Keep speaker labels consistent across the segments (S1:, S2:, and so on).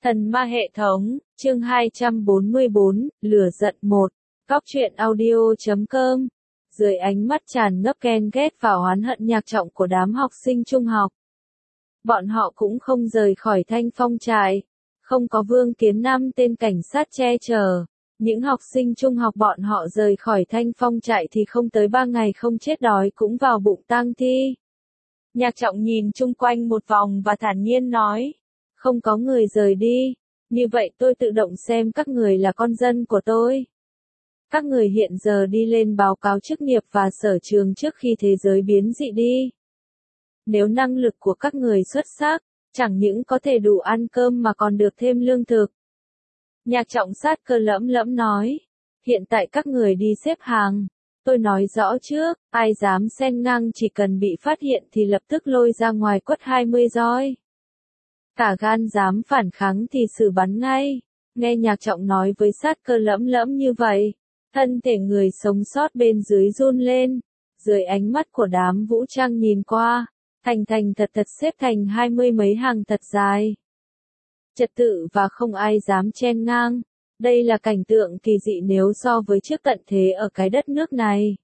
S1: Thần ma hệ thống, chương 244, lửa giận 1. Cóc truyện audio.com. Dưới ánh mắt tràn ngập ghen ghét và oán hận nhạc trọng của đám học sinh trung học. Bọn họ cũng không rời khỏi Thanh Phong trại. Không có Vương Kiến Nam tên cảnh sát che chở. Những học sinh trung học bọn họ rời khỏi Thanh Phong trại thì không tới 3 ngày không chết đói cũng vào bụng tang thi. Nhạc trọng nhìn chung quanh một vòng và thản nhiên nói. Không có người rời đi, như vậy tôi tự động xem các người là con dân của tôi. Các người hiện giờ đi lên báo cáo chức nghiệp và sở trường trước khi thế giới biến dị đi. Nếu năng lực của các người xuất sắc, chẳng những có thể đủ ăn cơm mà còn được thêm lương thực. Nhạc trọng sát cơ lẫm lẫm nói, hiện tại các người đi xếp hàng. Tôi nói rõ trước, ai dám xen ngang chỉ cần bị phát hiện thì lập tức lôi ra ngoài quất 20 roi. Cả gan dám phản kháng thì xử bắn ngay. Nghe nhạc trọng nói với sát cơ lẫm lẫm như vậy, thân thể người sống sót bên dưới run lên. Dưới ánh mắt của đám vũ trang nhìn qua, thành thật xếp thành 20 mấy hàng thật dài. Trật tự và không ai dám chen ngang. Đây là cảnh tượng kỳ dị nếu so với trước tận thế ở cái đất nước này.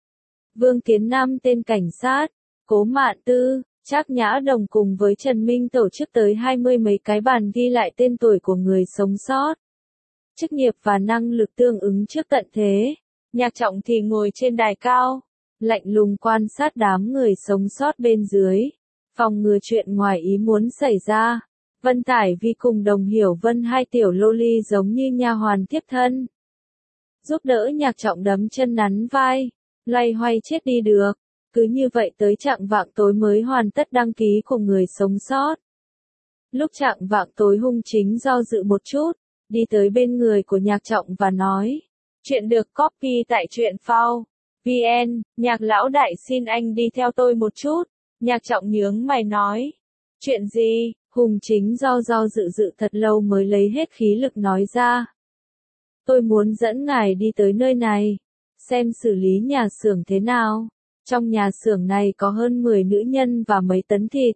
S1: Vương Kiến Nam tên cảnh sát, Cố Mạn Tư, Trác Nhã Đồng cùng với Trần Minh tổ chức tới 20 mấy cái bàn ghi lại tên tuổi của người sống sót. Chức nghiệp và năng lực tương ứng trước tận thế. Nhạc trọng thì ngồi trên đài cao, lạnh lùng quan sát đám người sống sót bên dưới, phòng ngừa chuyện ngoài ý muốn xảy ra. Vân Tải Vi cùng Đồng Hiểu Vân hai tiểu lô ly giống như nha hoàn tiếp thân. Giúp đỡ nhạc trọng đấm chân nắn vai, loay hoay chết đi được. Cứ như vậy tới chạng vạng tối mới hoàn tất đăng ký của người sống sót. Lúc chạng vạng tối Hung Chính do dự một chút, đi tới bên người của nhạc trọng và nói. Chuyện được copy tại truyện phao. VN, nhạc lão đại xin anh đi theo tôi một chút. Nhạc trọng nhướng mày nói. Chuyện gì? Hung Chính do dự thật lâu mới lấy hết khí lực nói ra. Tôi muốn dẫn ngài đi tới nơi này, xem xử lý nhà xưởng thế nào. Trong nhà xưởng này có hơn 10 nữ nhân và mấy tấn thịt.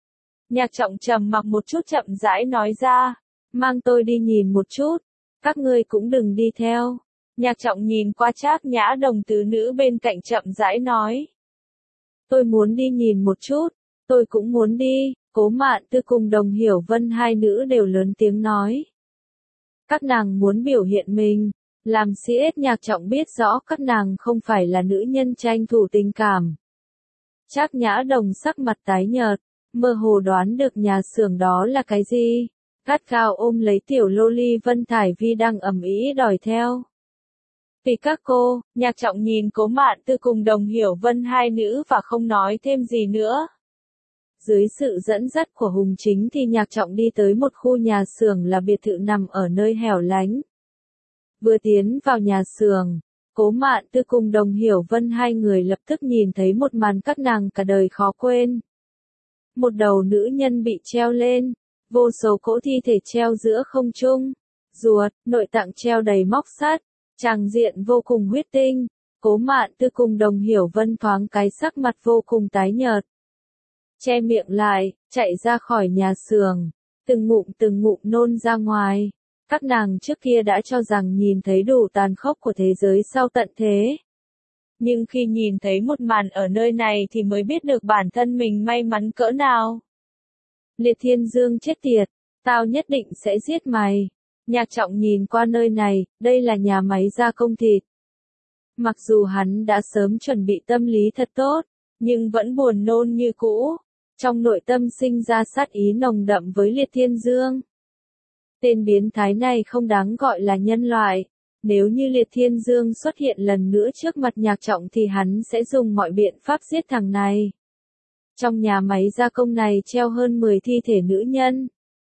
S1: Nhạc trọng trầm mặc một chút chậm rãi nói ra. Mang tôi đi nhìn một chút. Các ngươi cũng đừng đi theo. Nhạc trọng nhìn qua Trác Nhã Đồng tứ nữ bên cạnh chậm rãi nói. Tôi muốn đi nhìn một chút. Tôi cũng muốn đi. Cố Mạn Tư cùng Đồng Hiểu Vân hai nữ đều lớn tiếng nói. Các nàng muốn biểu hiện mình. Làm CS nhạc trọng biết rõ các nàng không phải là nữ nhân tranh thủ tình cảm. Trác Nhã Đồng sắc mặt tái nhợt, mơ hồ đoán được nhà xưởng đó là cái gì. Gắt gao ôm lấy tiểu lô ly Vân Thải Vi đang ầm ĩ đòi theo. Vì các cô, nhạc trọng nhìn Cố Mạn Tư cùng Đồng Hiểu Vân hai nữ và không nói thêm gì nữa. Dưới sự dẫn dắt của Hung Chính thì nhạc trọng đi tới một khu nhà xưởng là biệt thự nằm ở nơi hẻo lánh. Vừa tiến vào nhà xưởng, Cố Mạn Tư cùng Đồng Hiểu Vân hai người lập tức nhìn thấy một màn các nàng cả đời khó quên. Một đầu nữ nhân bị treo lên, vô số cỗ thi thể treo giữa không trung, ruột, nội tạng treo đầy móc sắt, tràng diện vô cùng huyết tinh. Cố Mạn Tư cùng Đồng Hiểu Vân thoáng cái sắc mặt vô cùng tái nhợt. Che miệng lại, chạy ra khỏi nhà xưởng, từng ngụm nôn ra ngoài. Các nàng trước kia đã cho rằng nhìn thấy đủ tàn khốc của thế giới sau tận thế. Nhưng khi nhìn thấy một màn ở nơi này thì mới biết được bản thân mình may mắn cỡ nào. Liệt Thiên Dương chết tiệt, tao nhất định sẽ giết mày. Nhạc trọng nhìn qua nơi này, đây là nhà máy gia công thịt. Mặc dù hắn đã sớm chuẩn bị tâm lý thật tốt, nhưng vẫn buồn nôn như cũ. Trong nội tâm sinh ra sát ý nồng đậm với Liệt Thiên Dương. Tên biến thái này không đáng gọi là nhân loại. Nếu như Liệt Thiên Dương xuất hiện lần nữa trước mặt nhạc trọng thì hắn sẽ dùng mọi biện pháp giết thằng này. Trong nhà máy gia công này treo hơn 10 thi thể nữ nhân.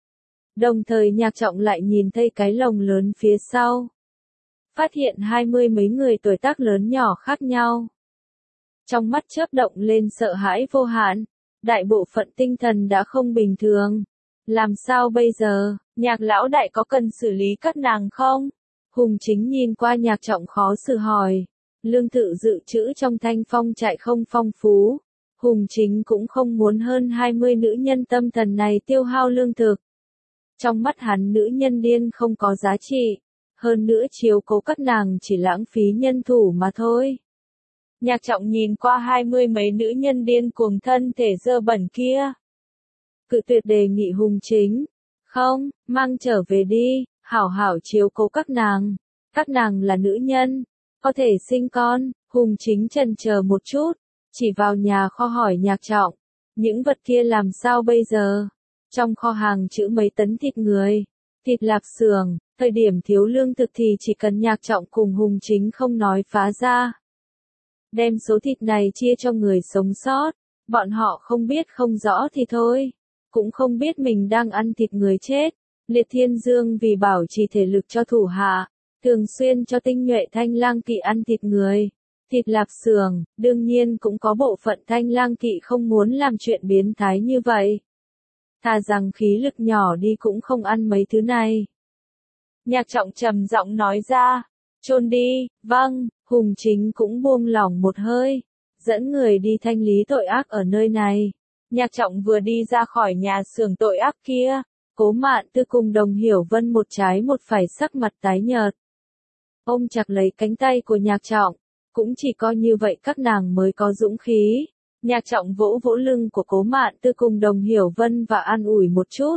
S1: Đồng thời nhạc trọng lại nhìn thấy cái lồng lớn phía sau. Phát hiện 20 mấy người tuổi tác lớn nhỏ khác nhau. Trong mắt chớp động lên sợ hãi vô hạn. Đại bộ phận tinh thần đã không bình thường. Làm sao bây giờ, nhạc lão đại có cần xử lý các nàng không? Hung Chính nhìn qua nhạc trọng khó xử hỏi. Lương thực dự trữ trong Thanh Phong trại không phong phú. Hung Chính cũng không muốn hơn 20 nữ nhân tâm thần này tiêu hao lương thực. Trong mắt hắn nữ nhân điên không có giá trị, hơn nữa chiếu cố các nàng chỉ lãng phí nhân thủ mà thôi. Nhạc Trọng nhìn qua 20 mấy nữ nhân điên cuồng thân thể dơ bẩn kia. Cự tuyệt đề nghị Hùng Chính. Không, mang trở về đi, hảo hảo chiếu cố các nàng. Các nàng là nữ nhân, có thể sinh con. Hùng Chính chần chờ một chút, chỉ vào nhà kho hỏi Nhạc Trọng. Những vật kia làm sao bây giờ? Trong kho hàng trữ mấy tấn thịt người, thịt lạp xưởng, thời điểm thiếu lương thực thì chỉ cần Nhạc Trọng cùng Hùng Chính không nói phá ra. Đem số thịt này chia cho người sống sót, bọn họ không biết không rõ thì thôi, cũng không biết mình đang ăn thịt người chết. Liệt Thiên Dương vì bảo trì thể lực cho thủ hạ, thường xuyên cho tinh nhuệ Thanh Lang Kỵ ăn thịt người, thịt lạp xưởng, đương nhiên cũng có bộ phận Thanh Lang Kỵ không muốn làm chuyện biến thái như vậy. Thà rằng khí lực nhỏ đi cũng không ăn mấy thứ này. Nhạc Trọng trầm giọng nói ra, chôn đi. Vâng. Hùng Chính cũng buông lỏng một hơi, dẫn người đi thanh lý tội ác ở nơi này. Nhạc Trọng vừa đi ra khỏi nhà xưởng tội ác kia, Cố Mạn Tư cùng Đồng Hiểu Vân một trái một phải sắc mặt tái nhợt. Ôm chặt lấy cánh tay của Nhạc Trọng, cũng chỉ coi như vậy các nàng mới có dũng khí. Nhạc Trọng vỗ vỗ lưng của Cố Mạn Tư cùng Đồng Hiểu Vân và an ủi một chút.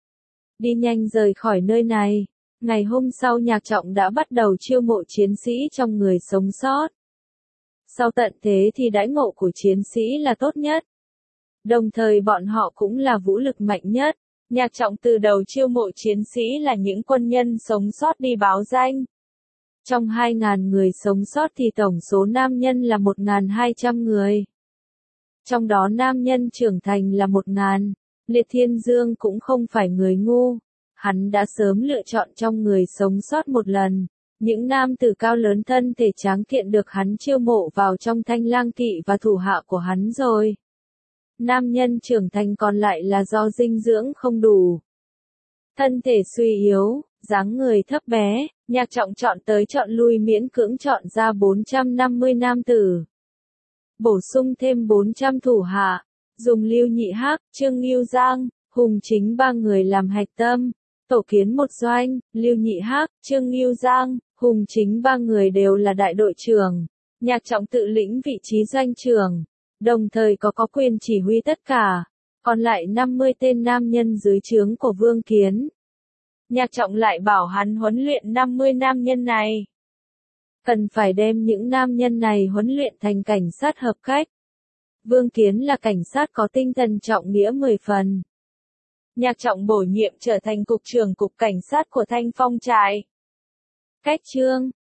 S1: Đi nhanh rời khỏi nơi này. Ngày hôm sau Nhạc Trọng đã bắt đầu chiêu mộ chiến sĩ trong người sống sót. Sau tận thế thì đãi ngộ của chiến sĩ là tốt nhất. Đồng thời bọn họ cũng là vũ lực mạnh nhất. Nhạc Trọng từ đầu chiêu mộ chiến sĩ là những quân nhân sống sót đi báo danh. Trong 2.000 người sống sót thì tổng số nam nhân là 1.200 người. Trong đó nam nhân trưởng thành là 1.000. Liệt Thiên Dương cũng không phải người ngu. Hắn đã sớm lựa chọn trong người sống sót một lần, những nam tử cao lớn thân thể tráng kiện được hắn chiêu mộ vào trong Thanh Lang Kỵ và thủ hạ của hắn rồi. Nam nhân trưởng thành còn lại là do dinh dưỡng không đủ. Thân thể suy yếu, dáng người thấp bé, Nhạc Trọng chọn tới chọn lui miễn cưỡng chọn ra 450 nam tử. Bổ sung thêm 400 thủ hạ, dùng Lưu Nhị Hắc, Trương Ngưu Giang, Hùng Chính ba người làm hạch tâm. Tổ kiến một doanh, Lưu Nhị Hắc, Trương Ngưu Giang, Hùng Chính ba người đều là đại đội trưởng. Nhạc Trọng tự lĩnh vị trí doanh trưởng, đồng thời có quyền chỉ huy tất cả, còn lại 50 tên nam nhân dưới trướng của Vương Kiến. Nhạc Trọng lại bảo hắn huấn luyện 50 nam nhân này. Cần phải đem những nam nhân này huấn luyện thành cảnh sát hợp cách. Vương Kiến là cảnh sát có tinh thần trọng nghĩa 10 phần. Nhạc Trọng bổ nhiệm trở thành cục trưởng cục cảnh sát của Thanh Phong trại. Cách chương